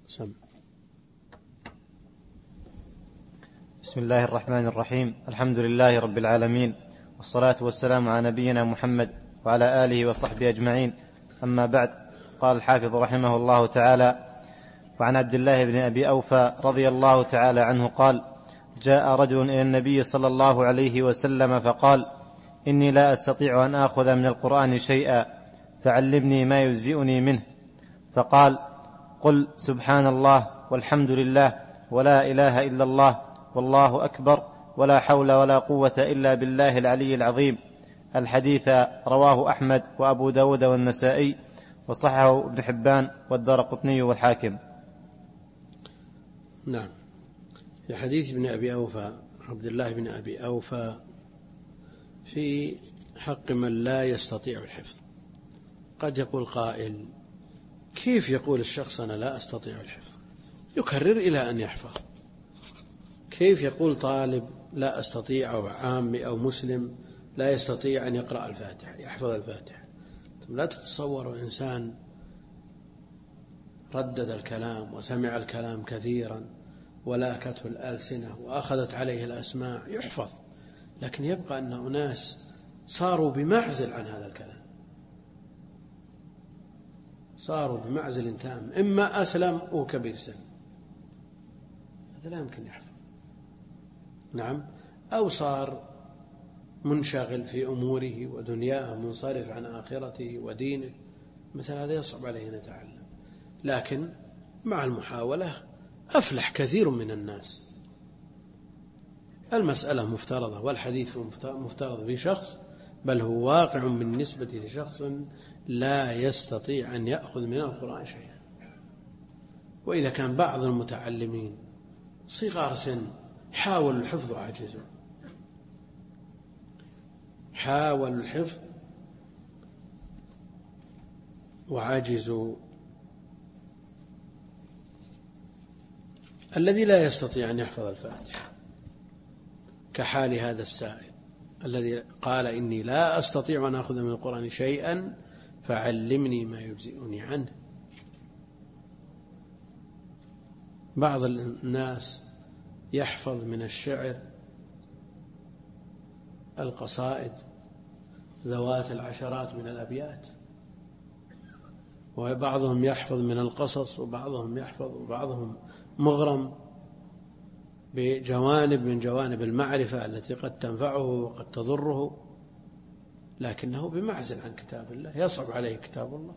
سم. بسم الله الرحمن الرحيم. الحمد لله رب العالمين، والصلاة والسلام على نبينا محمد وعلى آله وصحبه أجمعين. أما بعد، قال الحافظ رحمه الله تعالى: وعن عبد الله بن أبي أوفى رضي الله تعالى عنه قال: جاء رجل إلى النبي صلى الله عليه وسلم فقال: إني لا أستطيع أن آخذ من القرآن شيئا، فعلمني ما يجزئني منه. فقال: قل سبحان الله والحمد لله ولا إله إلا الله والله أكبر ولا حول ولا قوة إلا بالله العلي العظيم. الحديث رواه أحمد وأبو داود والنسائي، وصححه ابن حبان والدارقطني والحاكم. نعم. في حديث ابن أبي أوفى، عبد الله بن أبي أوفى، في حق من لا يستطيع الحفظ. قد يقول قائل: كيف يقول الشخص أنا لا أستطيع الحفظ؟ يكرر إلى أن يحفظ. كيف يقول طالب لا أستطيع، أو عامي أو مسلم لا يستطيع أن يقرأ الفاتحة، يحفظ الفاتحة؟ لا تتصوروا إنسان ردد الكلام وسمع الكلام كثيرا ولاكته الألسنة وأخذت عليه الأسماع يحفظ، لكن يبقى أن أناس صاروا بمعزل عن هذا الكلام، صاروا بمعزل تام، إما أسلم أو كبير سن، هذا لا يمكن يحفظ. نعم. أو صار منشغل في أموره ودنياه، منصرف عن آخرته ودينه، مثل هذا يصعب عليه أن يتعلم. لكن مع المحاولة أفلح كثير من الناس. المسألة مفترضة، والحديث مفترض في شخص، بل هو واقع بالنسبة لشخص لا يستطيع أن يأخذ من القرآن شيئا. وإذا كان بعض المتعلمين صغار سن حاولوا الحفظ وعجزوا، حاولوا الحفظ وعجزوا، الذي لا يستطيع أن يحفظ الفاتحة كحال هذا السائل الذي قال: إني لا أستطيع أن أخذ من القرآن شيئا فعلمني ما يجزئني عنه. بعض الناس يحفظ من الشعر القصائد ذوات العشرات من الأبيات، وبعضهم يحفظ من القصص، وبعضهم يحفظ، وبعضهم مغرم بجوانب من جوانب المعرفة التي قد تنفعه وقد تضره، لكنه بمعزل عن كتاب الله، يصعب عليه كتاب الله.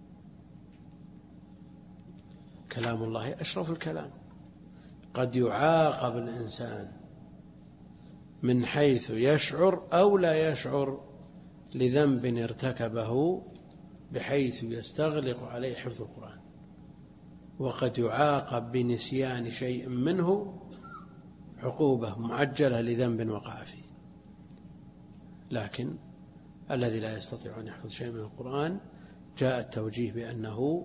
كلام الله أشرف الكلام. قد يعاقب الإنسان من حيث يشعر أو لا يشعر لذنب ارتكبه بحيث يستغلق عليه حفظ القرآن، وقد يعاقب بنسيان شيء منه عقوبة معجلة لذنب وقع فيه. لكن الذي لا يستطيع أن يحفظ شيء من القرآن جاء التوجيه بأنه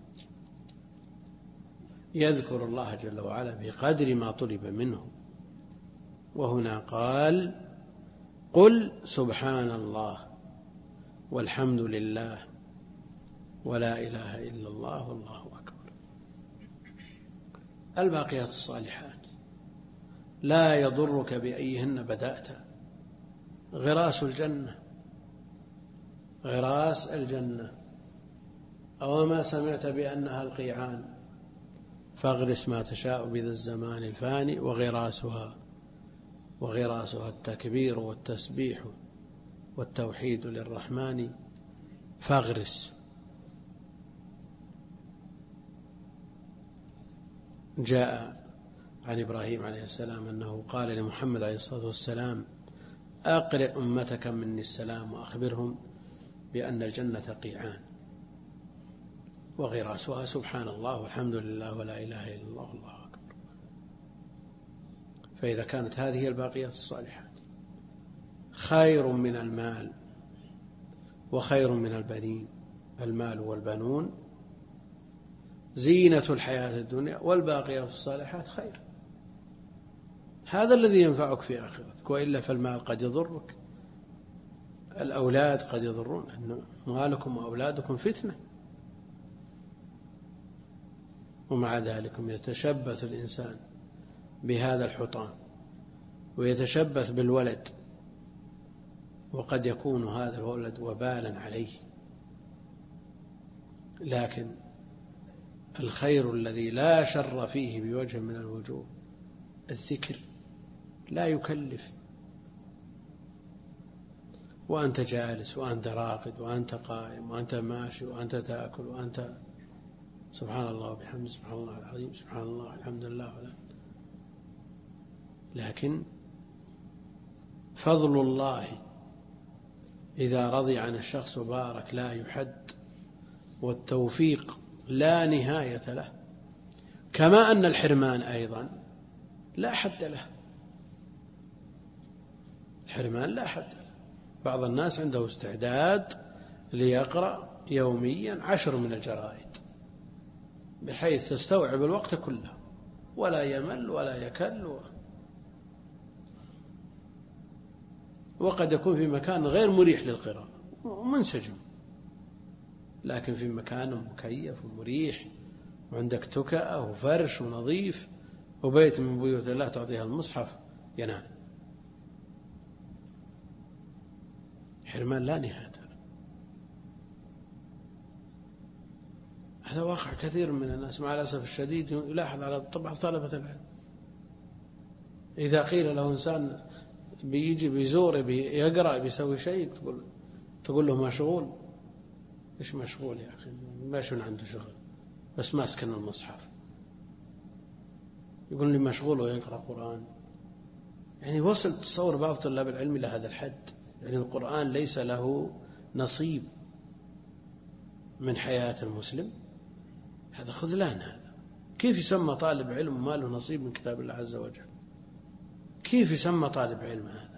يذكر الله جل وعلا بقدر ما طلب منه. وهنا قال: قل سبحان الله والحمد لله ولا إله إلا الله والله أكبر. الباقيات الصالحات لا يضرك بأيهن بدأت، غراس الجنة، غراس الجنة. أو ما سمعت بأنها القيعان، فاغرس ما تشاء بذا الزمان الفاني، وغراسها التكبير والتسبيح والتوحيد للرحمن فاغرس. جاء عن إبراهيم عليه السلام أنه قال لمحمد عليه الصلاة والسلام: أقرئ أمتك مني السلام وأخبرهم بأن الجنة قيعان، وغراسها سبحان الله والحمد لله ولا إله إلا الله والله أكبر. فإذا كانت هذه الباقيات الصالحات خير من المال وخير من البنين، المال والبنون زينة الحياة الدنيا، والباقيات الصالحات خير، هذا الذي ينفعك في آخرتك. وإلا فالمال قد يضرك، الأولاد قد يضرون، أموالكم وأولادكم فتنة. ومع ذلك يتشبث الإنسان بهذا الحطام ويتشبث بالولد، وقد يكون هذا الولد وبالا عليه. لكن الخير الذي لا شر فيه بوجه من الوجوه الذكر، لا يكلف، وأنت جالس وأنت راقد وأنت قائم وأنت ماشي وأنت تأكل وأنت سبحان الله وبحمده سبحان الله العظيم سبحان الله الحمد لله ولا. لكن فضل الله إذا رضي عن الشخص بارك لا يحد، والتوفيق لا نهاية له، كما أن الحرمان أيضا لا حد له. الحرمان لا حد له. بعض الناس عنده استعداد ليقرأ يوميا 10 من الجرائد بحيث تستوعب الوقت كله ولا يمل ولا يكل، وقد يكون في مكان غير مريح للقراءة منسجم، لكن في مكان مكيف ومريح وعندك تكأة وفرش ونظيف وبيت من بيوت الله تعطيها المصحف ينام. حرمان لا نهاية له. هذا واقع كثير من الناس مع الأسف الشديد يلاحظ على طبع طلبة العلم. إذا قيل له إنسان بيجي بيزور بيقرأ بيسوي شيء تقول له مشغول. إيش مشغول يا أخي؟ ما يكون عنده شغل بس ماسك المصحف. يقول لي مشغول ويقرأ قرآن. يعني وصل تصور بعض طلاب العلم إلى هذا الحد، يعني القرآن ليس له نصيب من حياة المسلم. هذا خذلان. هذا كيف يسمى طالب علم ما له نصيب من كتاب الله عز وجل؟ كيف يسمى طالب علم هذا؟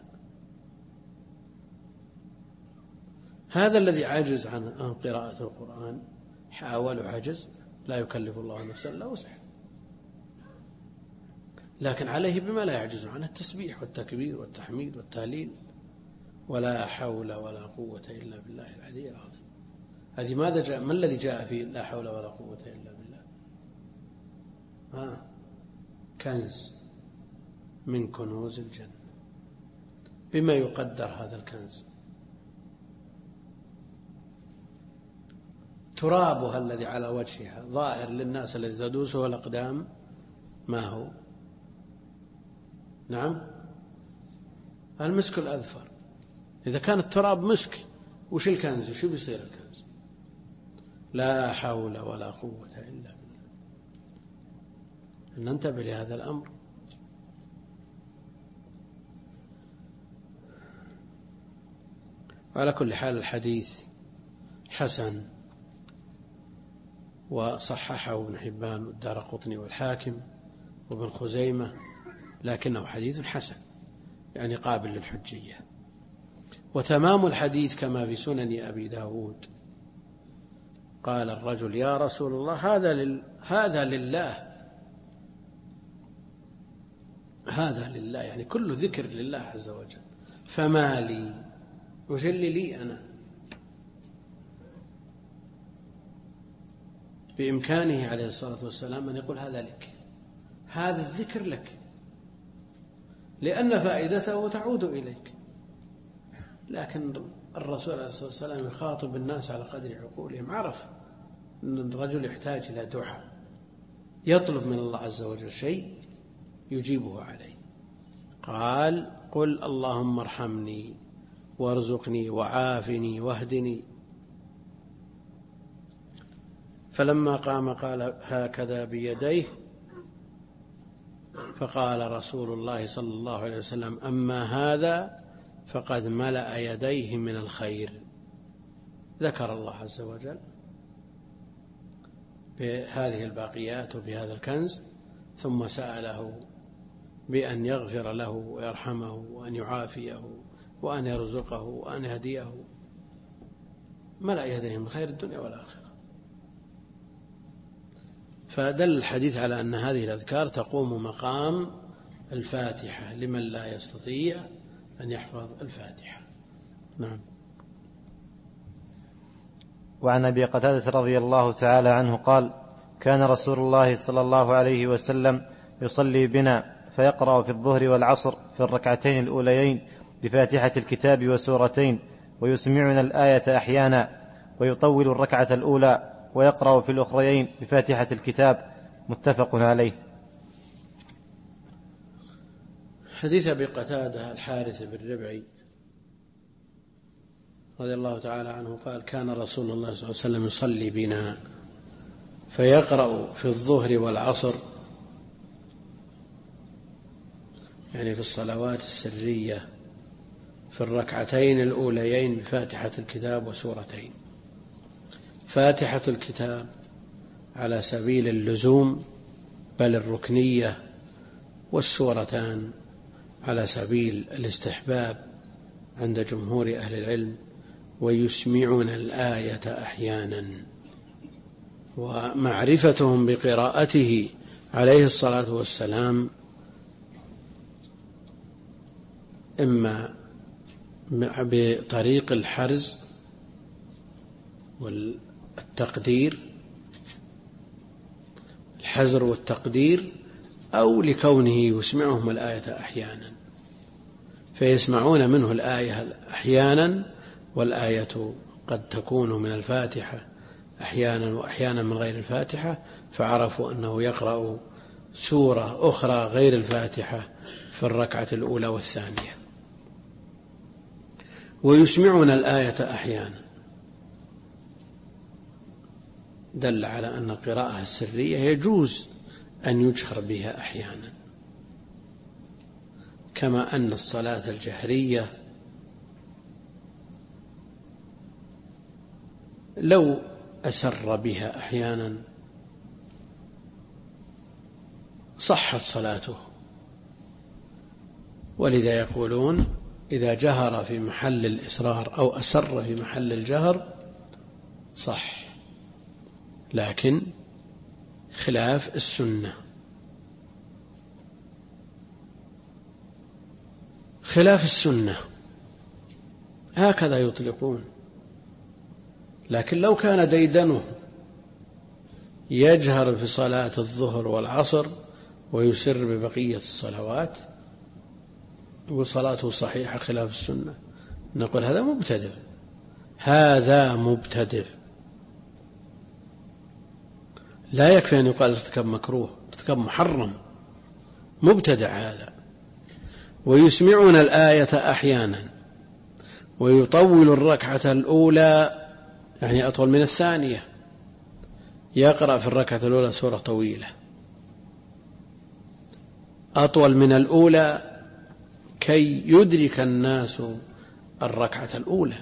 هذا الذي عجز عن قراءة القرآن حاول عجز، لا يكلف الله نفسا إلا وسعها، لكن عليه بما لا يعجز عنه التسبيح والتكبير والتحميد والتهليل ولا حول ولا قوة إلا بالله العلي العظيم. هذه ماذا جاء؟ ما الذي جاء فيه لا حول ولا قوة إلا بالله؟ كنز من كنوز الجنة. بما يقدر هذا الكنز؟ ترابها الذي على وجهها ظاهر للناس الذي تدوسه الأقدام ما هو؟ نعم، المسك الأذفر. إذا كان التراب مسك وش الكنز؟ وش بيصير الكنز؟ لا حول ولا قوة إلا بالله. ننتبه لهذا الأمر. وعلى كل حال الحديث حسن، وصححه ابن حبان والدارقطني والحاكم وابن خزيمة، لكنه حديث حسن يعني قابل للحجية. وتمام الحديث كما في سنن أبي داود. قال الرجل يا رسول الله هذا لله يعني كل ذكر لله عز وجل، فما لي؟ وش اللي لي أنا؟ بإمكانه عليه الصلاة والسلام أن يقول هذا لك، هذا الذكر لك، لأن فائدته تعود إليك. لكن الرسول عليه الصلاة والسلام يخاطب الناس على قدر عقولهم، عرف أن الرجل يحتاج إلى دعاء، يطلب من الله عز وجل شيء يجيبه عليه. قال قل اللهم ارحمني وارزقني وعافني واهدني. فلما قام قال هكذا بيديه، فقال رسول الله صلى الله عليه وسلم أما هذا فقد ملأ يديه من الخير. ذكر الله عز وجل بهذه الباقيات وبهذا الكنز، ثم سأله بأن يغفر له ويرحمه وأن يعافيه وأن يرزقه وأن يهديه. ملأ يديه من خير الدنيا والآخرة. فدل الحديث على أن هذه الأذكار تقوم مقام الفاتحة لمن لا يستطيع أن يحفظ الفاتحة. نعم. وعن أبي قتادة رضي الله تعالى عنه قال كان رسول الله صلى الله عليه وسلم يصلي بنا فيقرأ في الظهر والعصر في الركعتين الأوليين بفاتحة الكتاب وسورتين، ويسمعنا الآية أحيانا، ويطول الركعة الأولى ويقرأ في الأخريين بفاتحة الكتاب. متفق عليه. حديث أبي قتادة الحارث بن ربعي رضي الله تعالى عنه قال: كان رسول الله صلى الله عليه وسلم يصلي بنا فيقرأ في الظهر والعصر، يعني في الصلوات السرية، في الركعتين الأوليين بفاتحة الكتاب وسورتين. فاتحة الكتاب على سبيل اللزوم بل الركنية، والسورتان على سبيل الاستحباب عند جمهور أهل العلم. ويسمعون الآية أحيانا، ومعرفتهم بقراءته عليه الصلاة والسلام إما بطريق الحرز والتقدير، الحزر والتقدير، أو لكونه يسمعهم الآية أحيانا، فيسمعون منه الآية أحيانا، والآية قد تكون من الفاتحة أحيانا وأحيانا من غير الفاتحة، فعرفوا أنه يقرأ سورة أخرى غير الفاتحة في الركعة الأولى والثانية. ويسمعون الآية أحيانا دل على أن القراءة السرية يجوز أن يجهر بها أحيانا، كما أن الصلاة الجهرية لو أسر بها أحيانا صحت صلاته. ولذا يقولون إذا جهر في محل الإسرار أو أسر في محل الجهر صح، لكن خلاف السنة. خلاف السنة هكذا يطلقون. لكن لو كان ديدنه يجهر في صلاة الظهر والعصر ويسر ببقية الصلوات وصلاته صحيحة خلاف السنة، نقول هذا مبتدع، هذا مبتدع. لا يكفي أن يقال ارتكب مكروه، ارتكب محرم، مبتدع هذا. ويسمعون الآية أحيانا، ويطول الركعة الأولى، يعني أطول من الثانية، يقرأ في الركعة الأولى سورة طويلة أطول من الأولى كي يدرك الناس الركعة الأولى،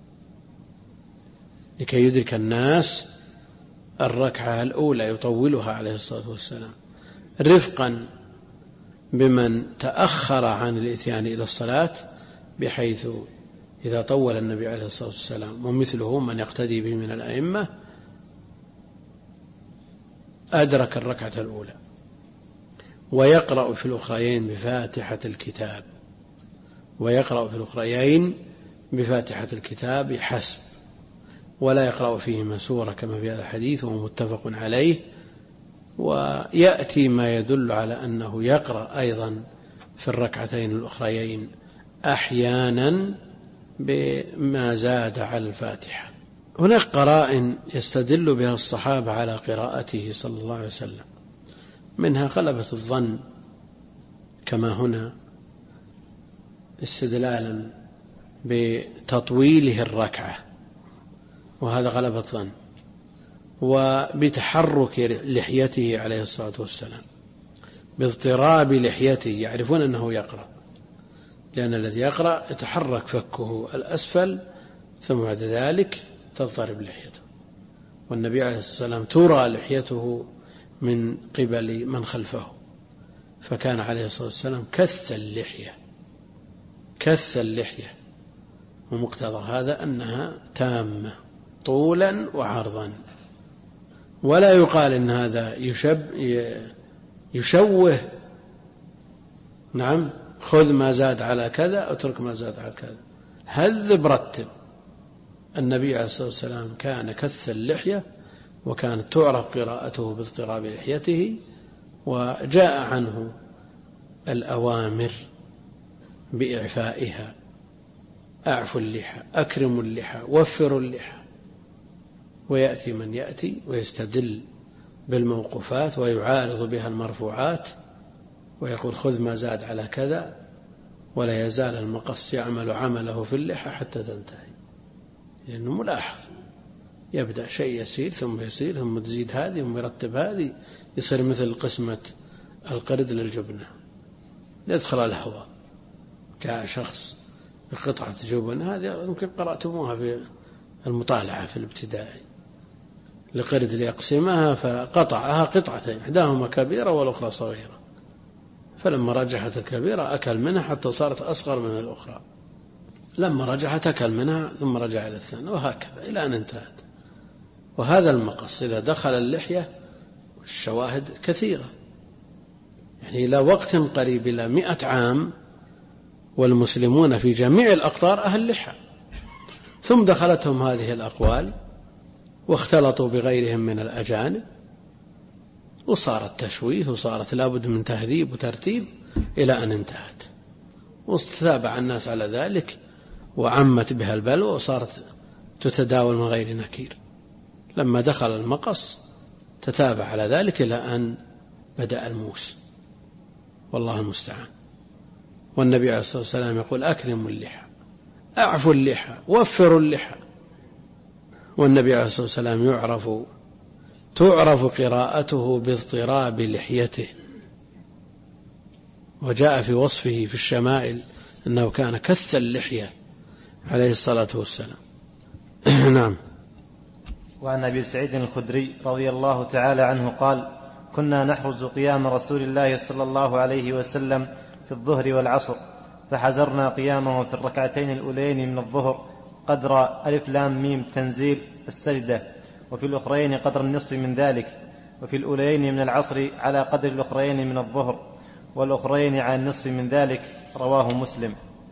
لكي يدرك الناس الركعة الأولى يطولها عليه الصلاة والسلام، رفقا بمن تأخر عن الإتيان إلى الصلاة، بحيث إذا طول النبي عليه الصلاة والسلام ومثله من يقتدي به من الأئمة أدرك الركعة الأولى. ويقرأ في الأخريين بفاتحة الكتاب، ويقرأ في الأخريين بفاتحة الكتاب حسب، ولا يقرأ فيهما سورة كما في هذا الحديث، وهو متفق عليه. ويأتي ما يدل على أنه يقرأ أيضا في الركعتين الأخريين أحيانا بما زاد على الفاتحة. هناك قرائن يستدل بها الصحابة على قراءته صلى الله عليه وسلم، منها غلبة الظن كما هنا، استدلالا بتطويله الركعة، وهذا غلبة ظن، وبتحرك لحيته عليه الصلاة والسلام، باضطراب لحيته، يعرفون أنه يقرأ، لأن الذي يقرأ يتحرك فكه الأسفل ثم بعد ذلك تضطرب لحيته، والنبي عليه الصلاة والسلام ترى لحيته من قبل من خلفه، فكان عليه الصلاة والسلام كث اللحية، ومقتضى هذا أنها تامة طولا وعرضا. ولا يقال إن هذا يشوه، نعم، خذ ما زاد على كذا اترك ما زاد على كذا، هذب رتب. النبي عليه الصلاة والسلام كان كث اللحية وكانت تعرف قراءته باضطراب لحيته، وجاء عنه الأوامر بإعفائها: أعفوا اللحى، أكرموا اللحى، وفروا اللحى. ويأتي من يأتي ويستدل بالموقوفات ويعارض بها المرفوعات ويقول خذ ما زاد على كذا، ولا يزال المقص يعمل عمله في اللحى حتى تنتهي، لأنه ملاحظ، يبدأ شيء يسير ثم يسير ثم تزيد هذه ثم يرتب هذه، يصير مثل قسمة القرد للجبنة، يدخل الهواء كشخص بقطعة جبن. هذه يمكن قرأتموها في المطالعة في الابتدائي، لقرد ليقسمها فقطعها قطعتين، إحداهما كبيرة والأخرى صغيرة، فلما رجحت الكبيرة أكل منها حتى صارت أصغر من الأخرى، لما رجحت أكل منها ثم رجع إلى الثانية، وهكذا إلى أن انتهت. وهذا المقص إذا دخل اللحية الشواهد كثيرة، يعني إلى وقت قريب إلى 100 عام والمسلمون في جميع الأقطار أهل لحى، ثم دخلتهم هذه الأقوال واختلطوا بغيرهم من الأجانب، وصارت تشويه، وصارت لابد من تهذيب وترتيب إلى أن انتهت، واستتابع الناس على ذلك وعمت بها البلوى، وصارت تتداول من غير نكير. لما دخل المقص تتابع على ذلك إلى أن بدأ الموس، والله المستعان. والنبي عليه الصلاة والسلام يقول أكرموا اللحى، أعفوا اللحى، وفروا اللحى. والنبي عليه الصلاة والسلام تعرف قراءته باضطراب لحيته، وجاء في وصفه في الشمائل أنه كان كث اللحية عليه الصلاة والسلام. نعم. وعن أبي سعيد الخدري رضي الله تعالى عنه قال: كنا نحرز قيام رسول الله صلى الله عليه وسلم في الظهر والعصر، فحزرنا قيامه في الركعتين الأولين من الظهر قدر ألف لام ميم تنزيل السجدة، وفي الأخرين قدر النصف من ذلك، وفي الأولين من العصر على قدر الأخرين من الظهر، والأخرين على النصف من ذلك. رواه مسلم.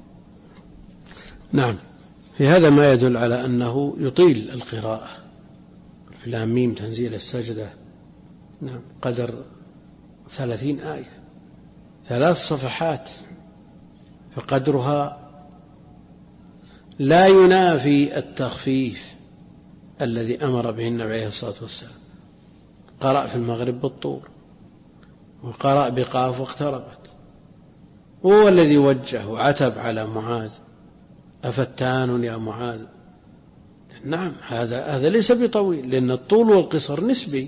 نعم. في هذا ما يدل على أنه يطيل القراءة في لام ميم تنزيل السجدة. نعم. قدر 30 آية، 3 صفحات، فقدرها لا ينافي التخفيف الذي أمر به النبي عليه الصلاة والسلام. قرأ في المغرب بالطور، وقرأ بقاف واقتربت، هو الذي وجه وعتب على معاذ: أفتان يا معاذ. نعم، هذا ليس بطويل، لأن الطول والقصر نسبي.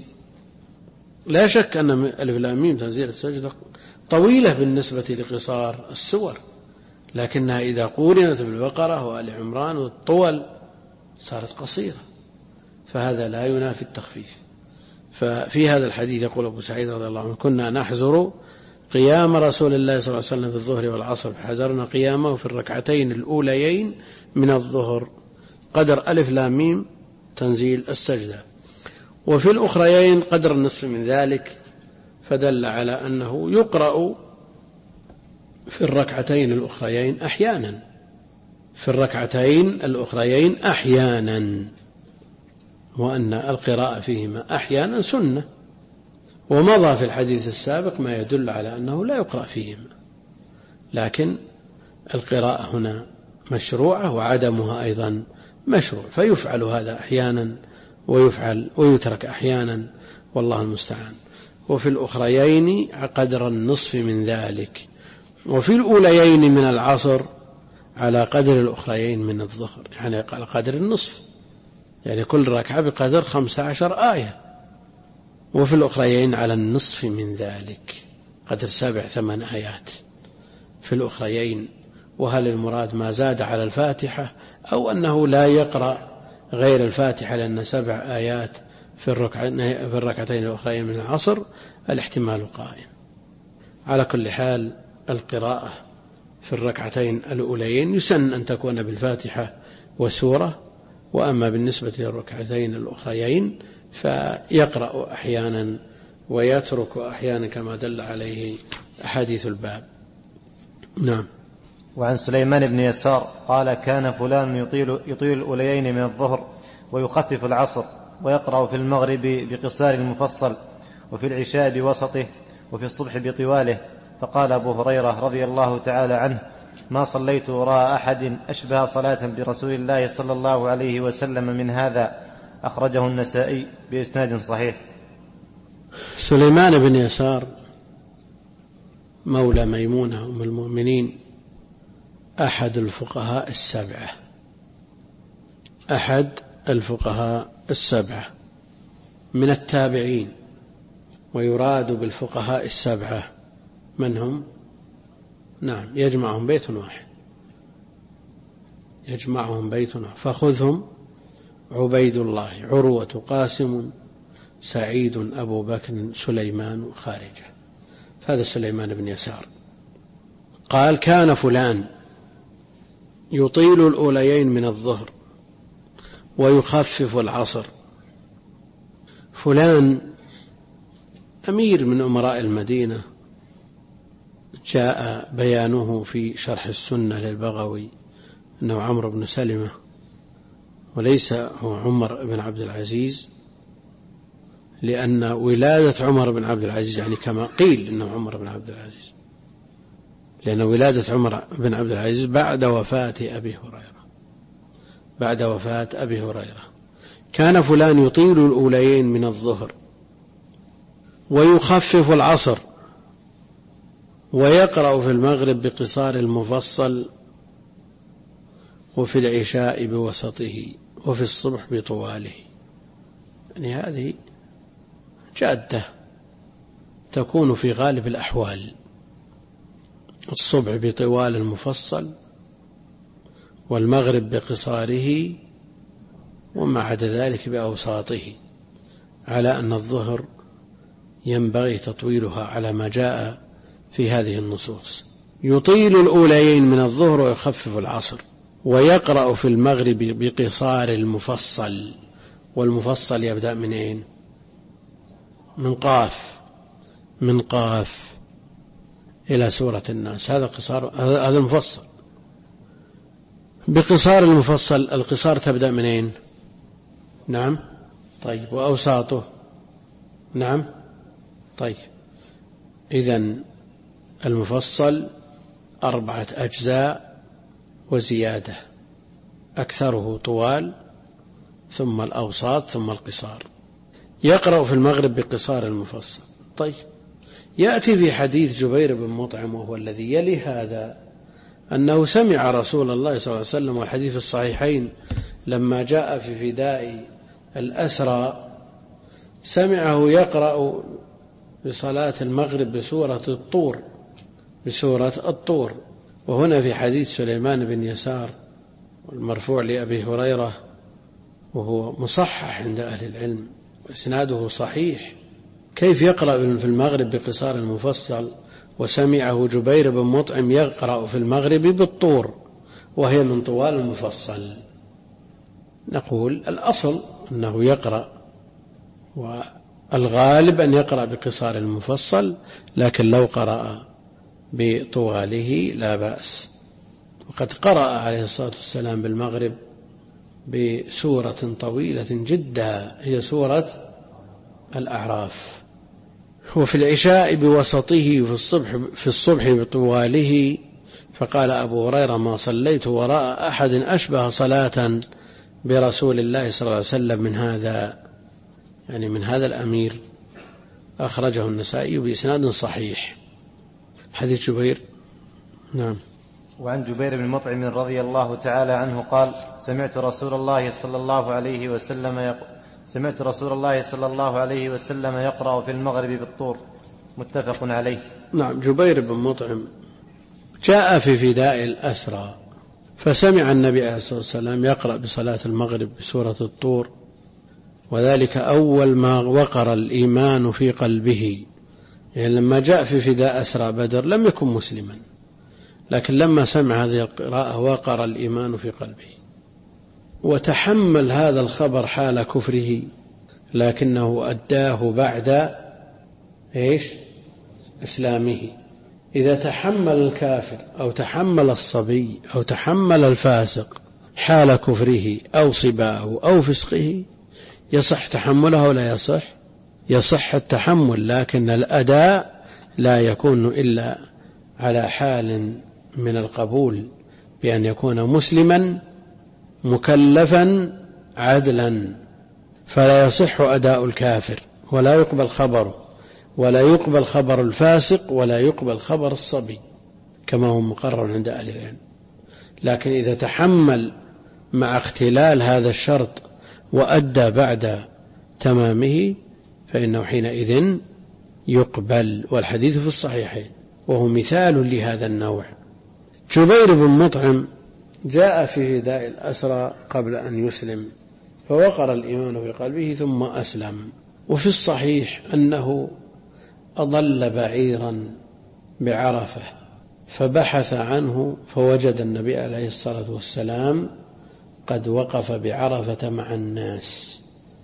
لا شك أن ألف لام ميم تنزيل السجدة طويلة بالنسبة لقصار السور، لكنها إذا قورنت بالبقرة وآل عمران والطول صارت قصيرة، فهذا لا ينافي التخفيف. ففي هذا الحديث يقول أبو سعيد رضي الله عنه: كنا نحزر قيام رسول الله صلى الله عليه وسلم في الظهر والعصر، فحزرنا قيامه في الركعتين الأوليين من الظهر قدر ألف لام ميم تنزيل السجدة، وفي الأخريين قدر النصف من ذلك، فدل على أنه يقرأ في الركعتين الأخريين أحيانا، في الركعتين الأخريين أحيانا، وأن القراءة فيهما أحيانا سنة. ومضى في الحديث السابق ما يدل على أنه لا يقرأ فيهما، لكن القراءة هنا مشروعة وعدمها أيضا مشروع، فيفعل هذا أحيانا ويترك أحيانا، والله المستعان. وفي الأخريين قدر النصف من ذلك، وفي الأوليين من العصر على قدر الأخريين من الظهر، يعني على قدر النصف، يعني كل ركعة بقدر 15 آية، وفي الأخريين على النصف من ذلك قدر 7-8 آيات في الأخريين. وهل المراد ما زاد على الفاتحة أو أنه لا يقرأ غير الفاتحة لأن 7 آيات في الركعتين الأخريين من العصر؟ الاحتمال قائم. على كل حال القراءة في الركعتين الأوليين يسن أن تكون بالفاتحة وسورة، وأما بالنسبة للركعتين الأخريين فيقرأ أحيانا ويترك أحيانا كما دل عليه أحاديث الباب. نعم. وعن سليمان بن يسار قال: كان فلان يطيل الأوليين من الظهر ويخفف العصر، ويقرأ في المغرب بقصار المفصل، وفي العشاء بوسطه، وفي الصبح بطواله. فقال أبو هريرة رضي الله تعالى عنه: ما صليت وراء أحد أشبه صلاة برسول الله صلى الله عليه وسلم من هذا. أخرجه النسائي بإسناد صحيح. سليمان بن يسار مولى ميمونة أم المؤمنين أحد الفقهاء السبعة من التابعين. ويراد بالفقهاء السبعة من هم؟ نعم، يجمعهم بيت واحد، فخذهم: عبيد الله، عروة، قاسم، سعيد، أبو بكر، سليمان، خارجة. هذا سليمان بن يسار. قال: كان فلان يطيل الأوليين من الظهر ويخفف العصر. فلان أمير من أمراء المدينة، جاء بيانه في شرح السنة للبغوي أنه عمرو بن سلمة وليس هو عمر بن عبد العزيز، لأن ولادة عمر بن عبد العزيز يعني كما قيل إنه عمر بن عبد العزيز، لأن ولادة عمر بن عبد العزيز بعد وفاة أبي هريرة. كان فلان يطيل الأوليين من الظهر ويخفف العصر ويقرأ في المغرب بقصار المفصل، وفي العشاء بوسطه، وفي الصبح بطواله. يعني هذه جادة تكون في غالب الأحوال: الصبح بطوال المفصل، والمغرب بقصاره، وما عدا ذلك بأوساطه، على أن الظهر ينبغي تطويلها على ما جاء في هذه النصوص. يطيل الأوليين من الظهر ويخفف العصر، ويقرأ في المغرب بقصار المفصل. والمفصل يبدأ من أين؟ من قاف إلى سورة الناس، هذا المفصل. بقصار المفصل، القصار تبدأ من أين؟ نعم، طيب. وأوساطه؟ نعم، طيب. إذن المفصل 4 أجزاء وزيادة، أكثره طوال، ثم الأوساط، ثم القصار. يقرأ في المغرب بقصار المفصل. طيب، يأتي في حديث جبير بن مطعم وهو الذي يلي هذا أنه سمع رسول الله صلى الله عليه وسلم، والحديث الصحيحين، لما جاء في فداء الأسرى سمعه يقرأ بصلاة المغرب بسورة الطور. وهنا في حديث سليمان بن يسار المرفوع لأبي هريرة، وهو مصحح عند أهل العلم وإسناده صحيح، كيف يقرأ في المغرب بقصار المفصل؟ وسمعه جبير بن مطعم يقرأ في المغرب بالطور وهي من طوال المفصل. نقول الأصل أنه يقرأ، والغالب أن يقرأ بقصار المفصل، لكن لو قرأ بطواله لا بأس. وقد قرأ عليه الصلاة والسلام بالمغرب بسورة طويلة جدا هي سورة الأعراف. وفي العشاء بوسطه، في الصبح بطواله. فقال أبو هريرة: ما صليت وراء أحد أشبه صلاة برسول الله صلى الله عليه وسلم من هذا، يعني من هذا الأمير. أخرجه النسائي بإسناد صحيح. حديث جبير. نعم. وعن جبير بن مطعم رضي الله تعالى عنه قال: سمعت رسول الله صلى الله عليه وسلم يقرأ في المغرب بالطور. متفق عليه. نعم. جبير بن مطعم جاء في فداء الأسرى، فسمع النبي عليه الصلاة والسلام يقرأ بصلاة المغرب بسورة الطور، وذلك أول ما وقر الإيمان في قلبه. يعني لما جاء في فداء أسرى بدر لم يكن مسلما، لكن لما سمع هذه القراءة وقر الإيمان في قلبه، وتحمل هذا الخبر حال كفره، لكنه أداه بعد إسلامه. إذا تحمل الكافر أو تحمل الصبي أو تحمل الفاسق حال كفره أو صباه أو فسقه، يصح تحملها ولا يصح؟ يصح التحمل، لكن الأداء لا يكون إلا على حال من القبول، بأن يكون مسلما مكلفا عدلا، فلا يصح أداء الكافر، ولا يقبل خبره، ولا يقبل خبر الفاسق، ولا يقبل خبر الصبي كما هو مقرر عند أهل العلم. لكن إذا تحمل مع اختلال هذا الشرط وأدى بعد تمامه فإنه حينئذ يقبل، والحديث في الصحيحين، وهو مثال لهذا النوع. جبير بن مطعم جاء في فداء الأسرى قبل أن يسلم، فوقر الإيمان في قلبه ثم أسلم. وفي الصحيح أنه أضل بعيرا بعرفة فبحث عنه فوجد النبي عليه الصلاة والسلام قد وقف بعرفة مع الناس،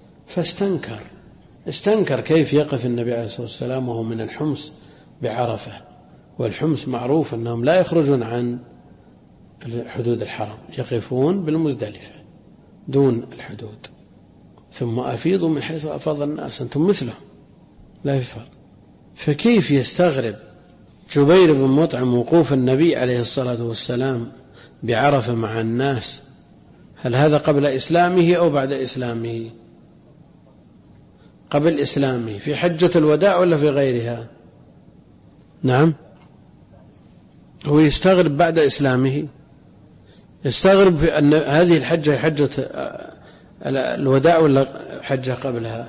استنكر كيف يقف النبي عليه الصلاة والسلام وهو من الحمص بعرفة، والحمص معروف أنهم لا يخرجون عن حدود الحرم، يقفون بالمزدلفة دون الحدود، ثم أفيضوا من حيث أفاض الناس، أنتم مثلهم لا يفعل. فكيف يستغرب جبير بن مطعم وقوف النبي عليه الصلاة والسلام بعرفة مع الناس؟ هل هذا قبل إسلامه أو بعد إسلامه؟ قبل إسلامه، في حجة الوداع ولا في غيرها؟ نعم، هو يستغرب بعد إسلامه، يستغرب في أن هذه الحجة حجة الوداع ولا حجة قبلها؟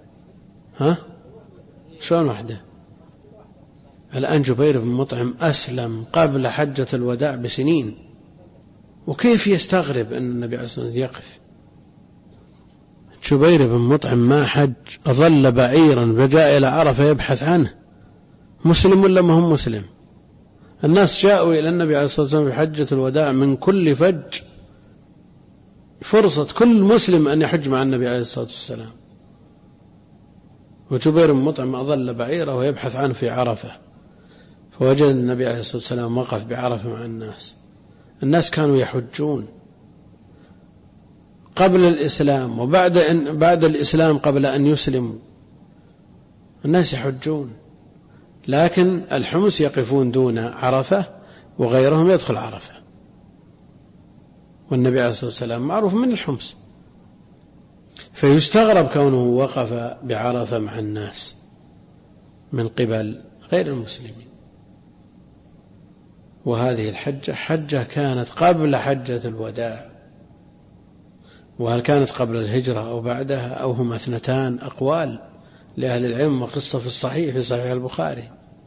شلون وحده؟ الآن جبير بن مطعم أسلم قبل حجة الوداع بسنين، وكيف يستغرب أن النبي عليه الصلاة والسلام يقف؟ جبير بن مطعم ما حج، أظل بعيرا فجاء إلى عرفة يبحث عنه، مسلم ولا ما هم مسلم؟ الناس جاءوا إلى النبي عليه الصلاة والسلام في حجة الوداع من كل فج، فرصة كل مسلم أن يحج مع النبي عليه الصلاة والسلام، وجبير بن مطعم أظل بعيره ويبحث عنه في عرفة، فوجد النبي عليه الصلاة والسلام وقف بعرفة مع الناس كانوا يحجون قبل الإسلام وبعد الإسلام قبل أن يسلموا، الناس يحجون، لكن الحمص يقفون دون عرفة وغيرهم يدخل عرفة، والنبي عليه الصلاة والسلام معروف من الحمص، فيستغرب كونه وقف بعرفة مع الناس من قبل غير المسلمين. وهذه الحجة كانت قبل حجة الوداع، وهل كانت قبل الهجرة أو بعدها أو هما اثنتان أقوال لأهل العلم، وقصة في صحيح البخاري.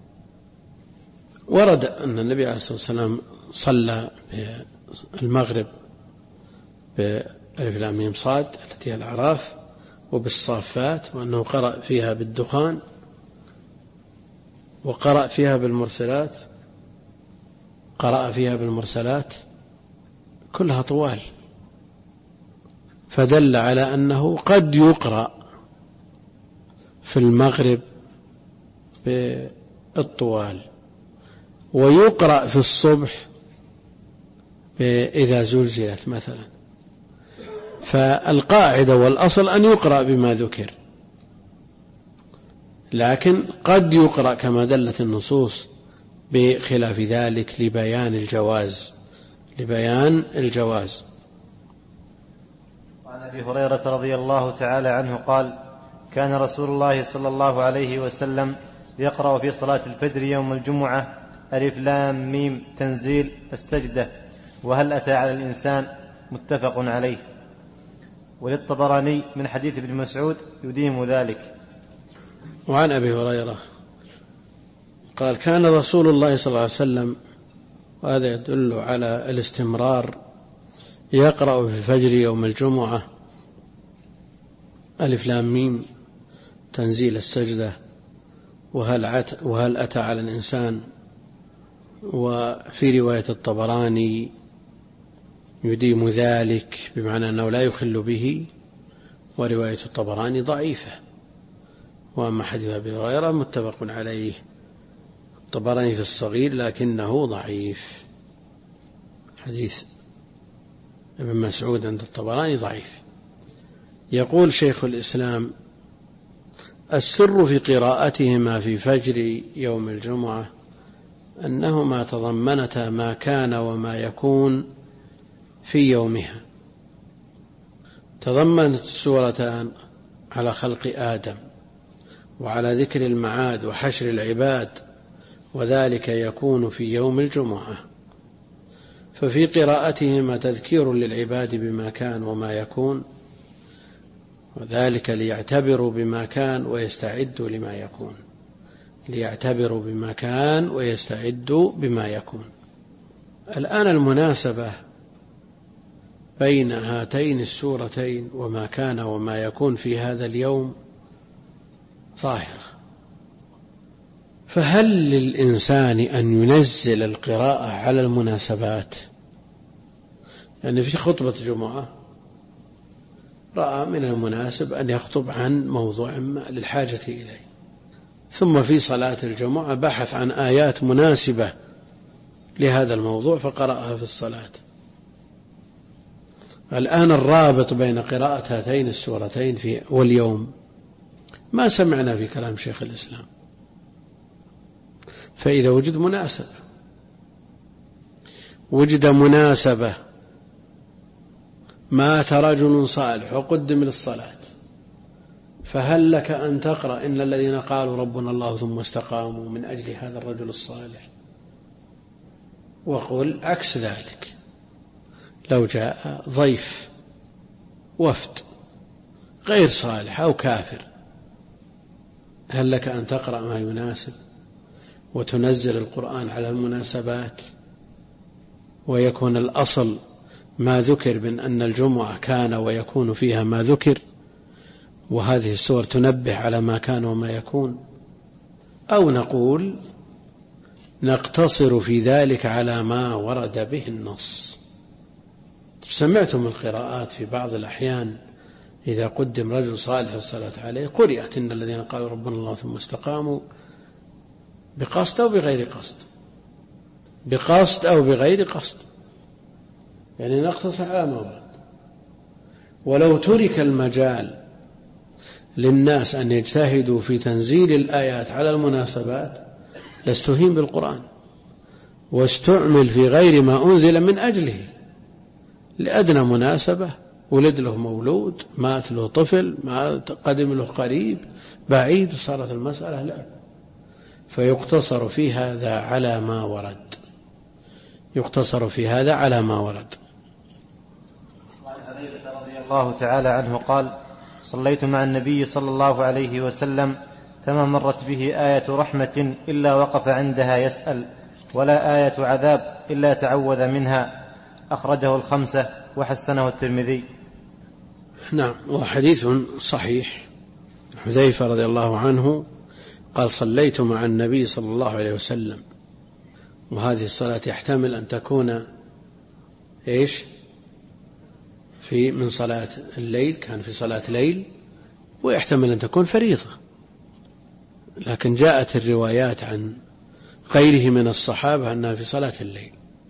ورد أن النبي عليه الصلاة والسلام صلى المغرب بألف لام ميم صاد التي هي الأعراف وبالصافات، وأنه قرأ فيها بالدخان وقرأ فيها بالمرسلات كلها طوال، فدل على أنه قد يقرأ في المغرب بالطوال، ويقرأ في الصبح إذا زلزلت مثلا، فالقاعدة والأصل أن يقرأ بما ذكر، لكن قد يقرأ كما دلت النصوص بخلاف ذلك لبيان الجواز. وعن أبي هريرة رضي الله تعالى عنه قال: كان رسول الله صلى الله عليه وسلم يقرأ في صلاة الفجر يوم الجمعة ألف لام ميم تنزيل السجدة وهل أتى على الإنسان، متفق عليه. وللطبراني من حديث ابن مسعود يديم ذلك. وعن أبي هريرة قال: كان رسول الله صلى الله عليه وسلم، وهذا يدل على الاستمرار، يقرأ في الفجر يوم الجمعة ألف لام ميم تنزيل السجدة وهل أتى على الإنسان. وفي رواية الطبراني يديم ذلك بمعنى أنه لا يخل به، ورواية الطبراني ضعيفة. وأما حديث أبي هريرة متفق عليه، الطبراني في الصغير لكنه ضعيف، حديث ابن مسعود عند الطبراني ضعيف. يقول شيخ الإسلام: السر في قراءتهما في فجر يوم الجمعة أنهما تضمنتا ما كان وما يكون في يومها. تضمنت السورتان على خلق آدم وعلى ذكر المعاد وحشر العباد، وذلك يكون في يوم الجمعة، ففي قراءتهما تذكير للعباد بما كان وما يكون، وذلك ليعتبروا بما كان ويستعدوا لما يكون، ليعتبروا بما كان ويستعدوا بما يكون. الآن المناسبة بين هاتين السورتين وما كان وما يكون في هذا اليوم ظاهرة، فهل للإنسان أن ينزل القراءة على المناسبات؟ يعني في خطبة جمعة رأى من المناسب أن يخطب عن موضوع ما للحاجة إليه، ثم في صلاة الجمعة بحث عن آيات مناسبة لهذا الموضوع فقرأها في الصلاة. الآن الرابط بين قراءة هاتين السورتين واليوم ما سمعنا في كلام شيخ الإسلام، فإذا وجد مناسبة مات رجل صالح وقدم للصلاة، فهل لك أن تقرأ إن الذين قالوا ربنا الله ثم استقاموا من أجل هذا الرجل الصالح؟ وقل عكس ذلك، لو جاء ضيف وفد غير صالح أو كافر، هل لك أن تقرأ ما يناسب وتنزل القرآن على المناسبات، ويكون الأصل ما ذكر من أن الجمعة كان ويكون فيها ما ذكر، وهذه السور تنبه على ما كان وما يكون؟ أو نقول نقتصر في ذلك على ما ورد به النص. سمعتم القراءات في بعض الأحيان إذا قدم رجل صالح الصلاة عليه قرأت إن الذين قالوا ربنا الله ثم استقاموا بقصد أو بغير قصد، بقصد أو بغير قصد، يعني نقتصر على ما ورد. ولو ترك المجال للناس أن يجتهدوا في تنزيل الآيات على المناسبات لاستهين بالقرآن واستعمل في غير ما أنزل من أجله، لأدنى مناسبة، ولد له مولود، مات له طفل، قدم له قريب بعيد، صارت المسألة لا، فيقتصر في هذا على ما ورد، يقتصر في هذا على ما ورد. رضي الله تعالى عنه قال: صليت مع النبي صلى الله عليه وسلم فما مرت به آية رحمة إلا وقف عندها يسأل، ولا آية عذاب إلا تعوذ منها. أخرجه الخمسة وحسنه الترمذي. نعم، وحديث صحيح. حذيفة رضي الله عنه قال: صليت مع النبي صلى الله عليه وسلم، وهذه الصلاة يحتمل أن تكون من صلاة الليل، كان في صلاة ليل، ويحتمل أن تكون فريضة، لكن جاءت الروايات عن غيره من الصحابة أنها في صلاة الليل.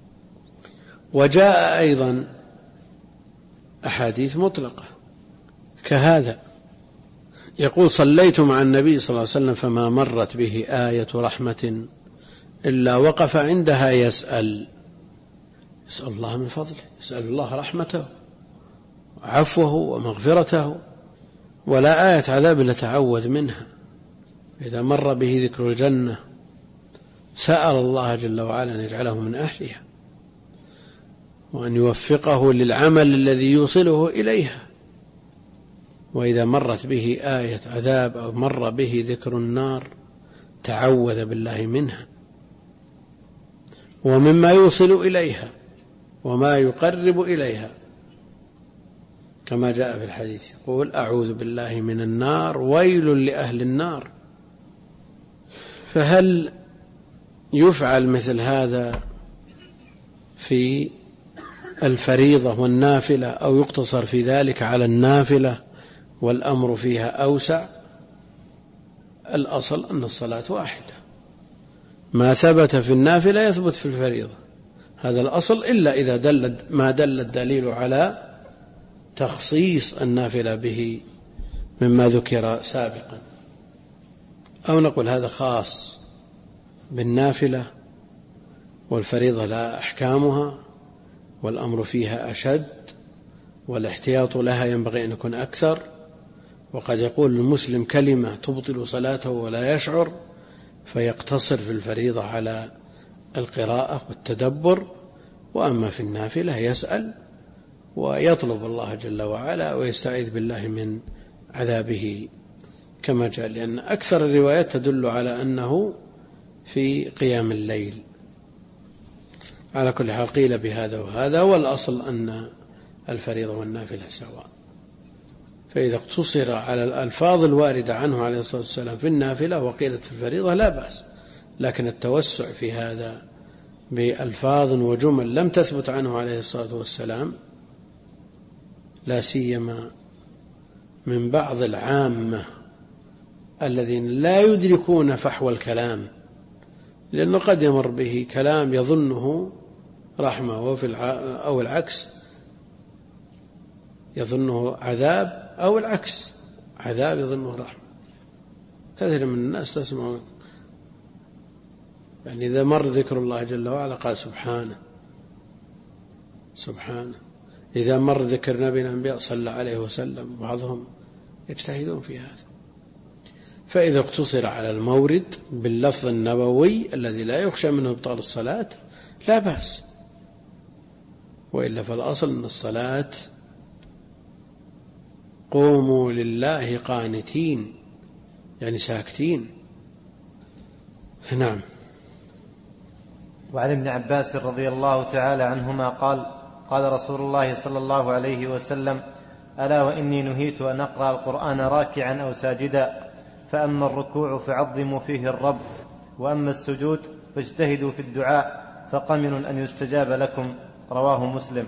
وجاء أيضا أحاديث مطلقة كهذا، يقول: صليت مع النبي صلى الله عليه وسلم فما مرت به آية رحمة إلا وقف عندها يسأل الله من فضله، يسأل الله رحمته وعفوه ومغفرته، ولا آية عذاب إلا تعوذ منها. إذا مر به ذكر الجنة سأل الله جل وعلا أن يجعله من أهلها وأن يوفقه للعمل الذي يوصله إليها. وإذا مرت به آية عذاب أو مر به ذكر النار تعوذ بالله منها ومما يوصل إليها وما يقرب إليها، كما جاء في الحديث، يقول: أعوذ بالله من النار، ويل لأهل النار. فهل يفعل مثل هذا في الفريضة والنافلة، أو يقتصر في ذلك على النافلة والأمر فيها أوسع؟ الأصل أن الصلاة واحدة، ما ثبت في النافلة يثبت في الفريضة، هذا الأصل، إلا إذا ما دل الدليل على تخصيص النافلة به مما ذكر سابقا، أو نقول هذا خاص بالنافلة والفريضة لا أحكامها والأمر فيها أشد والاحتياط لها ينبغي أن يكون أكثر، وقد يقول المسلم كلمة تبطل صلاته ولا يشعر، فيقتصر في الفريضة على القراءة والتدبر، وأما في النافلة يسأل ويطلب الله جل وعلا ويستعيذ بالله من عذابه كما جاء، لأن أكثر الروايات تدل على أنه في قيام الليل. على كل حال قيل بهذا وهذا، والأصل أن الفريضة والنافلة سواء، فإذا اقتصر على الألفاظ الواردة عنه عليه الصلاة والسلام في النافلة وقيلت في الفريضة لا بأس، لكن التوسع في هذا بألفاظ وجمل لم تثبت عنه عليه الصلاة والسلام، لا سيما من بعض العامة الذين لا يدركون فحوى الكلام، لأنه قد يمر به كلام يظنه رحمة أو العكس، يظنه عذاب أو العكس، عذاب يظنه رحمة. كثير من الناس تسمعون يعني إذا مر ذكر الله جل وعلا قال سبحانه سبحانه، إذا مر ذكر نبينا الأنبياء صلى عليه وسلم، بعضهم يجتهدون في هذا. فإذا اقتصر على المورد باللفظ النبوي الذي لا يخشى منه إبطال الصلاة لا بأس، وإلا فالأصل أن الصلاة قوموا لله قانتين، يعني ساكتين. نعم. وعن ابن عباس رضي الله تعالى عنهما قال: قال رسول الله صلى الله عليه وسلم: ألا وإني نهيت أن أقرأ القرآن راكعا أو ساجدا، فأما الركوع فعظموا فيه الرب، وأما السجود فاجتهدوا في الدعاء، فقمن أن يستجاب لكم. رواه مسلم.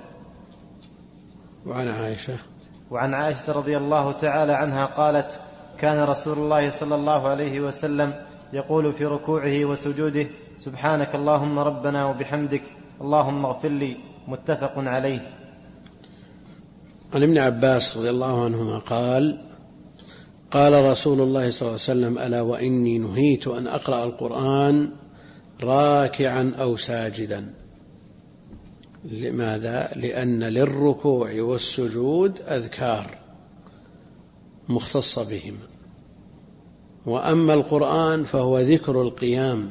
وعن عائشة رضي الله تعالى عنها قالت: كان رسول الله صلى الله عليه وسلم يقول في ركوعه وسجوده: سبحانك اللهم ربنا وبحمدك اللهم اغفر لي. متفق عليه. عن ابن عباس رضي الله عنهما قال: قال رسول الله صلى الله عليه وسلم: ألا وإني نهيت أن أقرأ القرآن راكعا أو ساجدا. لماذا؟ لأن للركوع والسجود أذكار مختصة بهما، وأما القرآن فهو ذكر القيام.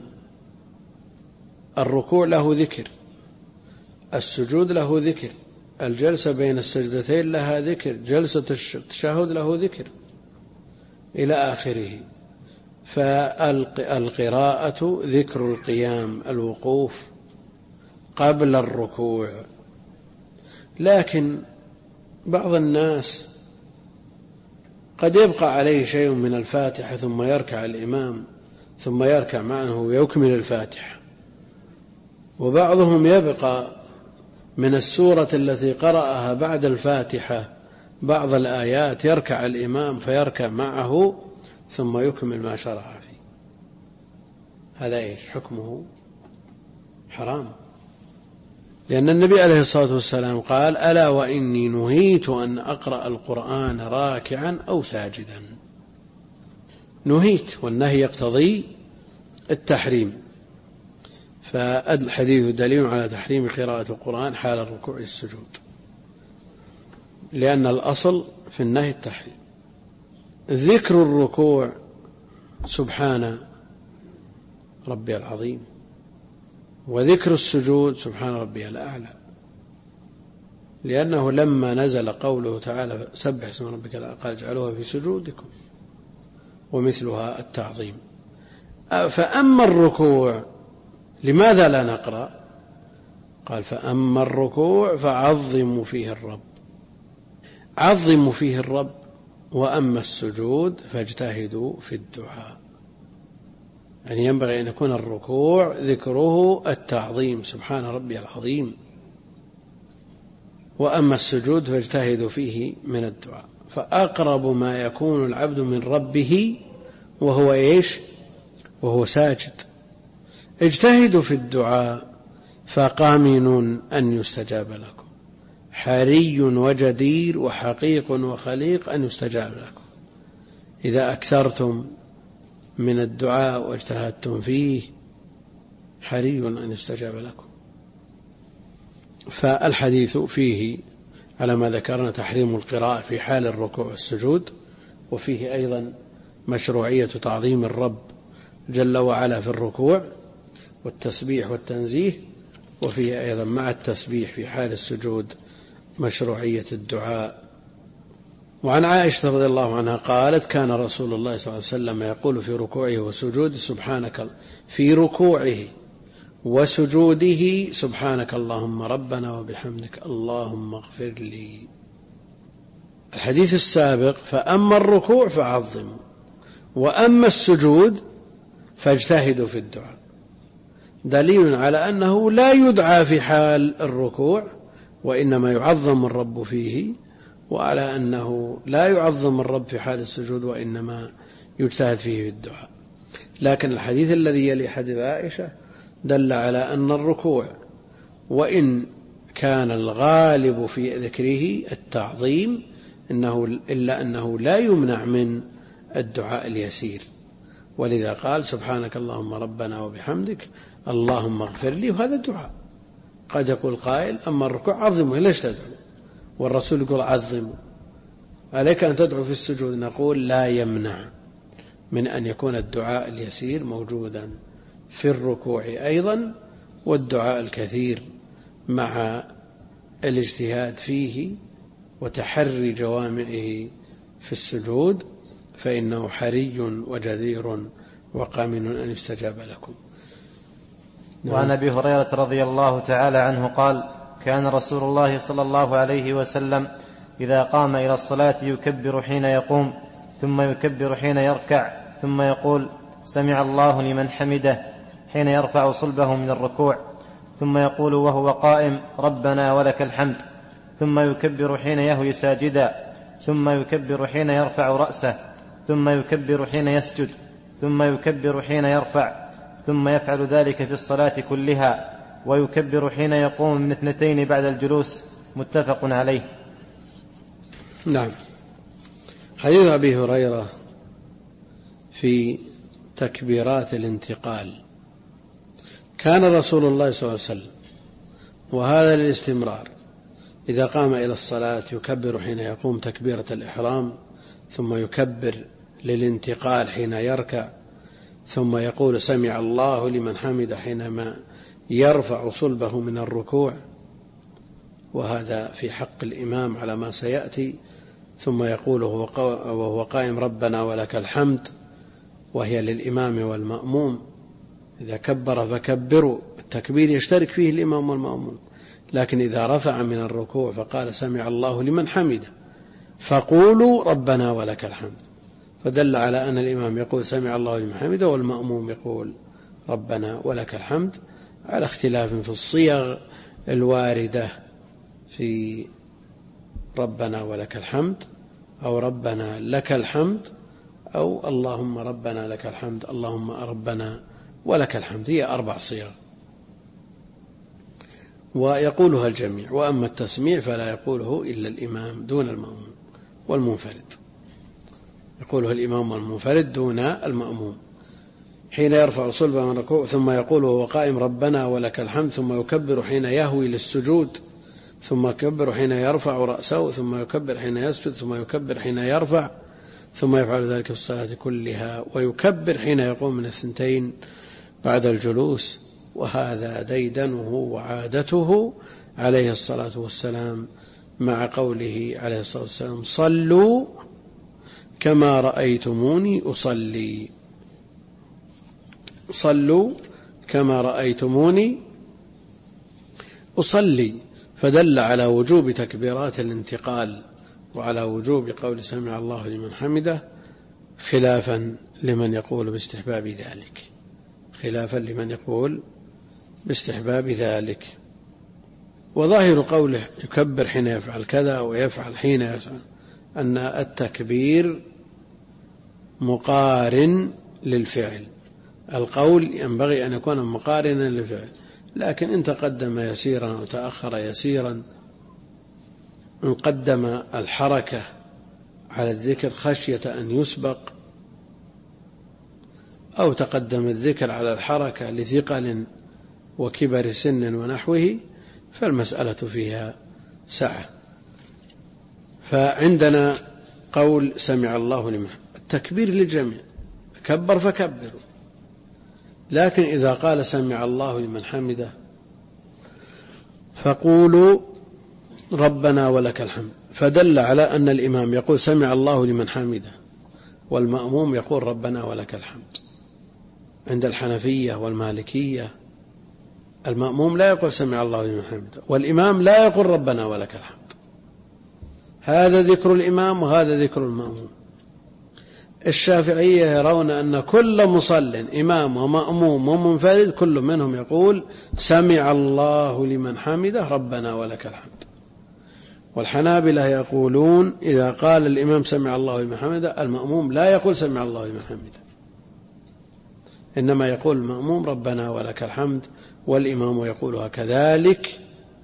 الركوع له ذكر، السجود له ذكر، الجلسة بين السجدتين لها ذكر، جلسة التشهد له ذكر إلى آخره. فالقراءة ذكر القيام، الوقوف قبل الركوع. لكن بعض الناس قد يبقى عليه شيء من الفاتحة ثم يركع الإمام ثم يركع معه ويكمل الفاتحة، وبعضهم يبقى من السورة التي قرأها بعد الفاتحة بعض الآيات يركع الإمام فيركع معه ثم يكمل ما شرع فيه. هذا إيش حكمه؟ حرام، لأن النبي عليه الصلاة والسلام قال: ألا وإني نهيت أن أقرأ القرآن راكعا أو ساجدا. نهيت، والنهي يقتضي التحريم، فالحديث دليل على تحريم قراءة القرآن حال الركوع والسجود، لأن الأصل في النهي التحريم. ذكر الركوع سبحان ربي العظيم، وذكر السجود سبحان ربي الأعلى، لأنه لما نزل قوله تعالى: سبح اسم ربك الأعلى، قال: اجعلوها في سجودكم، ومثلها التعظيم. فأما الركوع لماذا لا نقرأ؟ قال: فأما الركوع فعظموا فيه الرب، عظموا فيه الرب، وأما السجود فاجتهدوا في الدعاء. يعني ينبغي أن يكون الركوع ذكره التعظيم سبحان ربي العظيم، وأما السجود فاجتهدوا فيه من الدعاء. فأقرب ما يكون العبد من ربه وهو إيش؟ وهو ساجد. اجتهدوا في الدعاء فقامن أن يستجاب لكم. حري وجدير وحقيق وخليق أن يستجاب لكم إذا أكثرتم من الدعاء واجتهدتم فيه، حري أن يستجاب لكم. فالحديث فيه على ما ذكرنا تحريم القراءة في حال الركوع والسجود، وفيه أيضا مشروعية تعظيم الرب جل وعلا في الركوع والتسبيح والتنزيه، وفيه أيضا مع التسبيح في حال السجود مشروعية الدعاء. وعن عائشة رضي الله عنها قالت: كان رسول الله صلى الله عليه وسلم يقول في ركوعه وسجوده سبحانك، في ركوعه وسجوده سبحانك اللهم ربنا وبحمدك اللهم اغفر لي. الحديث السابق: فأما الركوع فعظموا وأما السجود فاجتهدوا في الدعاء، دليل على أنه لا يدعى في حال الركوع وإنما يعظم الرب فيه، وعلى أنه لا يعظم الرب في حال السجود وإنما يجتهد فيه في الدعاء. لكن الحديث الذي يلي حديث عائشة دل على أن الركوع وإن كان الغالب في ذكره التعظيم إلا أنه لا يمنع من الدعاء اليسير، ولذا قال سبحانك اللهم ربنا وبحمدك اللهم اغفر لي، وهذا الدعاء. قد يقول قائل: أما الركوع عظموا، ليش تدعو؟ والرسول يقول عظموا، عليك أن تدعو في السجود. نقول: لا يمنع من أن يكون الدعاء اليسير موجودا في الركوع أيضا، والدعاء الكثير مع الاجتهاد فيه وتحري جوامعه في السجود، فإنه حري وجدير وقامن أن يستجاب لكم. وعن أبي هريرة رضي الله تعالى عنه قال: كان رسول الله صلى الله عليه وسلم إذا قام إلى الصلاة يكبر حين يقوم، ثم يكبر حين يركع، ثم يقول سمع الله لمن حمده حين يرفع صلبه من الركوع، ثم يقول وهو قائم ربنا ولك الحمد، ثم يكبر حين يهوي ساجدا، ثم يكبر حين يرفع رأسه، ثم يكبر حين يسجد، ثم يكبر حين يرفع، ثم يفعل ذلك في الصلاة كلها، ويكبر حين يقوم من 2 بعد الجلوس. متفق عليه. نعم. حديث أبي هريرة في تكبيرات الانتقال: كان رسول الله صلى الله عليه وسلم، وهذا للاستمرار، إذا قام إلى الصلاة يكبر حين يقوم تكبيرة الإحرام، ثم يكبر للانتقال حين يركع، ثم يقول سمع الله لمن حمده حينما يرفع صلبه من الركوع، وهذا في حق الإمام على ما سيأتي، ثم يقول وهو قائم ربنا ولك الحمد، وهي للإمام والمأموم. إذا كبر فكبروا، التكبير يشترك فيه الإمام والمأموم، لكن إذا رفع من الركوع فقال سمع الله لمن حمده فقولوا ربنا ولك الحمد، فدل على أن الإمام يقول سمع الله لمن حمده والمأموم يقول ربنا ولك الحمد، على اختلاف في الصيغ الواردة في ربنا ولك الحمد، أو ربنا لك الحمد، أو اللهم ربنا لك الحمد، اللهم ربنا ولك الحمد، هي 4 صيغ ويقولها الجميع. وأما التسميع فلا يقوله إلا الإمام دون المأموم والمنفرد، يقوله الإمام والمنفرد دون المأموم. حين يرفع صلبه من الركوع ثم يقول وهو قائم ربنا ولك الحمد، ثم يكبر حين يهوي للسجود، ثم يكبر حين يرفع رأسه، ثم يكبر حين يسجد، ثم يكبر حين يرفع، ثم يفعل ذلك في الصلاة كلها، ويكبر حين يقوم من 2 بعد الجلوس. وهذا ديدنه وعادته عليه الصلاة والسلام، مع قوله عليه الصلاة والسلام صلوا كما رأيتموني أصلي، صلوا كما رأيتموني أصلي، فدل على وجوب تكبيرات الانتقال وعلى وجوب قول سمع الله لمن حمده، خلافا لمن يقول باستحباب ذلك، خلافا لمن يقول باستحباب ذلك. وظاهر قوله يكبر حين يفعل كذا ويفعل حين يفعل أن التكبير مقارن للفعل، القول ينبغي أن يكون مقارنا للفعل، لكن إن تقدم يسيرا وتأخر يسيرا إن قدم الحركة على الذكر خشية أن يسبق، أو تقدم الذكر على الحركة لثقل وكبر سن ونحوه، فالمسألة فيها سعة. فعندنا قول سمع الله لمن حمده، التكبير للجميع، كبر فكبروا. لكن إذا قال سمع الله لمن حمده فقولوا ربنا ولك الحمد، فدل على أن الإمام يقول سمع الله لمن حمده والمأموم يقول ربنا ولك الحمد. عند الحنفية والمالكية المأموم لا يقول سمع الله لمن حمده، والإمام لا يقول ربنا ولك الحمد. هذا ذكر الإمام وهذا ذكر المأموم. الشافعية يرون أن كل مصل إمام ومأموم ومنفرد كل منهم يقول سمع الله لمن حمده ربنا ولك الحمد. والحنابلة يقولون إذا قال الإمام سمع الله لمن حمده المأموم لا يقول سمع الله لمن حمده، إنما يقول المأموم ربنا ولك الحمد، والإمام يقولها كذلك.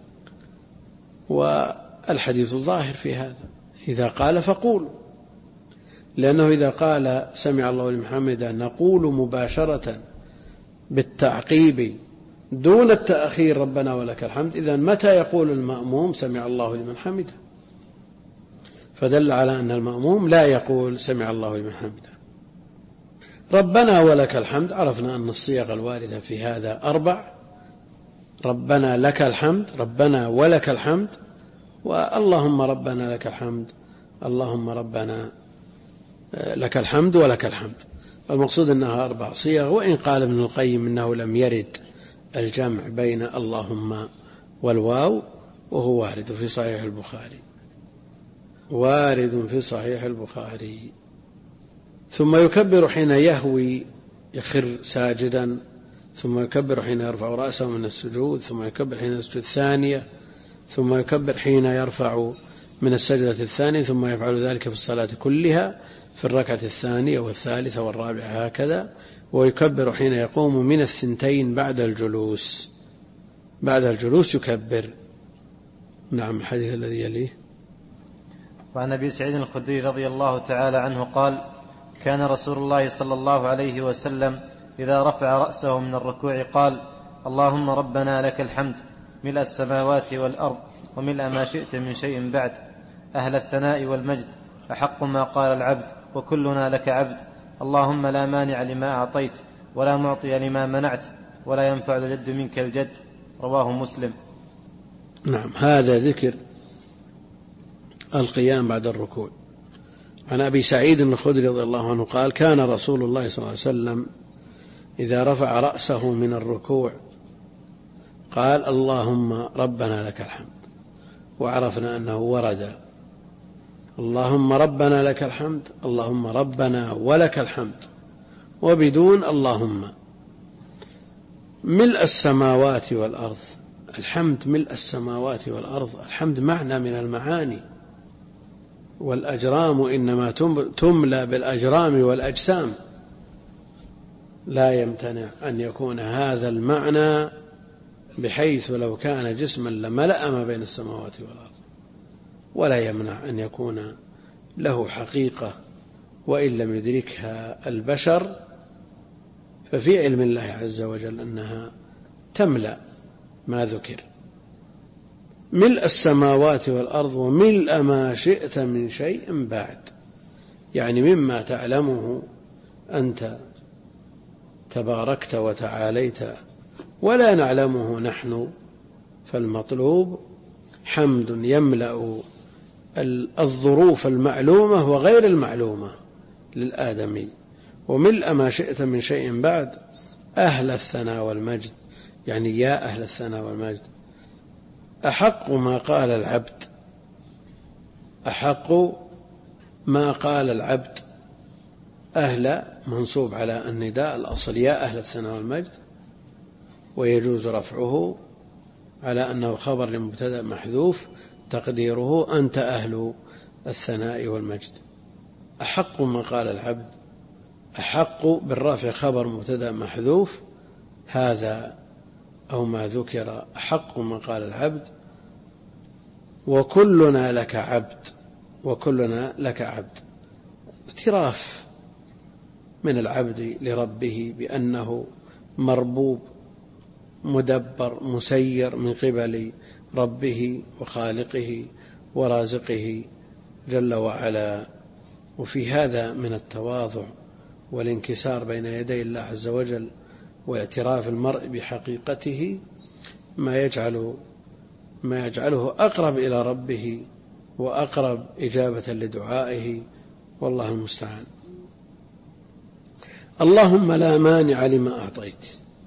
والحديث الظاهر في هذا إذا قال فقولوا، لأنه إذا قال سمع الله لمن حمده نقول مباشرة بالتعقيب دون التأخير ربنا ولك الحمد، إذن متى يقول المأموم سمع الله لمن حمده؟ فدل على أن المأموم لا يقول سمع الله لمن حمده. ربنا ولك الحمد، عرفنا أن الصيغ الواردة في هذا 4: ربنا لك الحمد، ربنا ولك الحمد، واللهم ربنا لك الحمد، اللهم ربنا لك الحمد ولك الحمد. المقصود أنها 4 صيغ، وإن قال ابن القيم إنه لم يرد الجمع بين اللهم والواو، وهو وارد في صحيح البخاري، وارد في صحيح البخاري. ثم يكبر حين يهوي يخر ساجدا، ثم يكبر حين يرفع رأسه من السجود، ثم يكبر حين يسجد الثانية، ثم يكبر حين يرفع من السجدة الثانية، ثم يفعل ذلك في الصلاة كلها في الركعة الثانية والثالثة والرابعة هكذا. ويكبر حين يقوم من 2 بعد الجلوس، بعد الجلوس يكبر. نعم. الحديث الذي يليه وعن أبي سعيد الخدري رضي الله تعالى عنه قال: كان رسول الله صلى الله عليه وسلم إذا رفع رأسه من الركوع قال: اللهم ربنا لك الحمد ملء السماوات والأرض وملء ما شئت من شيء بعد، أهل الثناء والمجد، أحق ما قال العبد وكلنا لك عبد، اللهم لا مانع لما أعطيت ولا معطي لما منعت ولا ينفع ذا الجد منك الجد. رواه مسلم. نعم. هذا ذكر القيام بعد الركوع. عن أبي سعيد الخدري رضي الله عنه قال: كان رسول الله صلى الله عليه وسلم إذا رفع رأسه من الركوع قال: اللهم ربنا لك الحمد. وعرفنا أنه ورد اللهم ربنا لك الحمد، اللهم ربنا ولك الحمد، وبدون اللهم. ملء السماوات والأرض، الحمد ملء السماوات والأرض، الحمد معنى من المعاني، والأجرام إنما تملى بالأجرام والأجسام، لا يمتنع أن يكون هذا المعنى، بحيث لو كان جسما لملأ ما بين السماوات والأرض، ولا يمنع أن يكون له حقيقة وإن لم يدركها البشر، ففي علم الله عز وجل أنها تملأ ما ذكر. ملء السماوات والأرض وملء ما شئت من شيء بعد، يعني مما تعلمه أنت تباركت وتعاليت ولا نعلمه نحن، فالمطلوب حمد يملأ الظروف المعلومة وغير المعلومة للآدمي. وملء ما شئت من شيء بعد، أهل الثناء والمجد، يعني يا أهل الثناء والمجد، أحق ما قال العبد، أحق ما قال العبد. أهل منصوب على النداء الأصل يا أهل الثناء والمجد، ويجوز رفعه على أنه خبر لمبتدأ محذوف تقديره أنت أهل الثناء والمجد. أحق ما قال العبد، أحق بالرفع خبر مبتدأ محذوف، هذا أو ما ذكر أحق ما قال العبد وكلنا لك عبد، وكلنا لك عبد. اعتراف من العبد لربه بأنه مربوب مدبر مسير من قبل ربه وخالقه ورازقه جل وعلا. وفي هذا من التواضع والانكسار بين يدي الله عز وجل واعتراف المرء بحقيقته ما يجعله أقرب إلى ربه وأقرب إجابة لدعائه، والله المستعان. اللهم لا مانع لما أعطيت،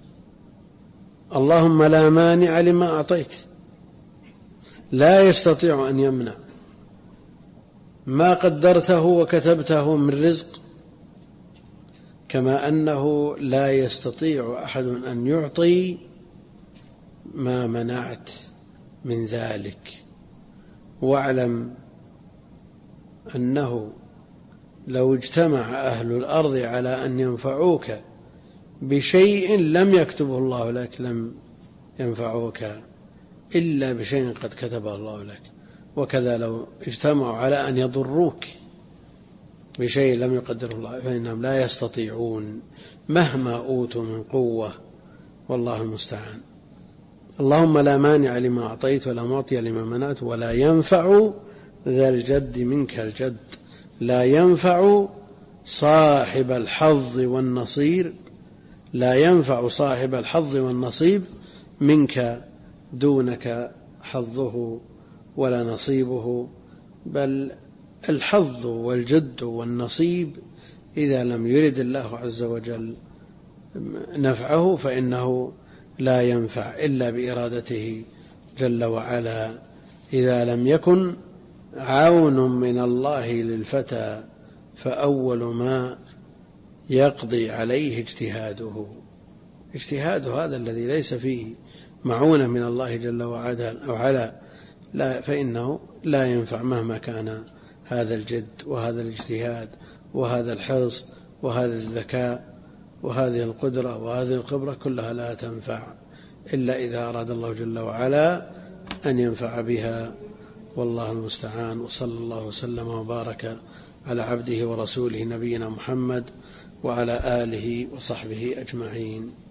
اللهم لا مانع لما أعطيت، لا يستطيع أن يمنع ما قدرته وكتبته من رزق، كما أنه لا يستطيع أحد أن يعطي ما منعت من ذلك. واعلم أنه لو اجتمع أهل الأرض على أن ينفعوك بشيء لم يكتبه الله لك لم ينفعوك إلا بشيء قد كتبه الله لك، وكذا لو اجتمعوا على أن يضروك بشيء لم يقدره الله فإنهم لا يستطيعون مهما أوتوا من قوة، والله المستعان. اللهم لا مانع لما أعطيت ولا معطي لما منعت ولا ينفع ذا الجد منك الجد. لا ينفع صاحب الحظ والنصير، لا ينفع صاحب الحظ والنصيب منك دونك حظه ولا نصيبه، بل الحظ والجد والنصيب إذا لم يرد الله عز وجل نفعه فإنه لا ينفع إلا بإرادته جل وعلا. إذا لم يكن عون من الله للفتى فأول ما يقضي عليه اجتهاده. اجتهاد هذا الذي ليس فيه معونة من الله جل وعلا لا فإنه لا ينفع مهما كان هذا الجد وهذا الاجتهاد وهذا الحرص وهذا الذكاء وهذه القدرة وهذه الخبرة، كلها لا تنفع إلا إذا أراد الله جل وعلا أن ينفع بها، والله المستعان. وصلى الله وسلم وبارك على عبده ورسوله نبينا محمد وعلى آله وصحبه أجمعين.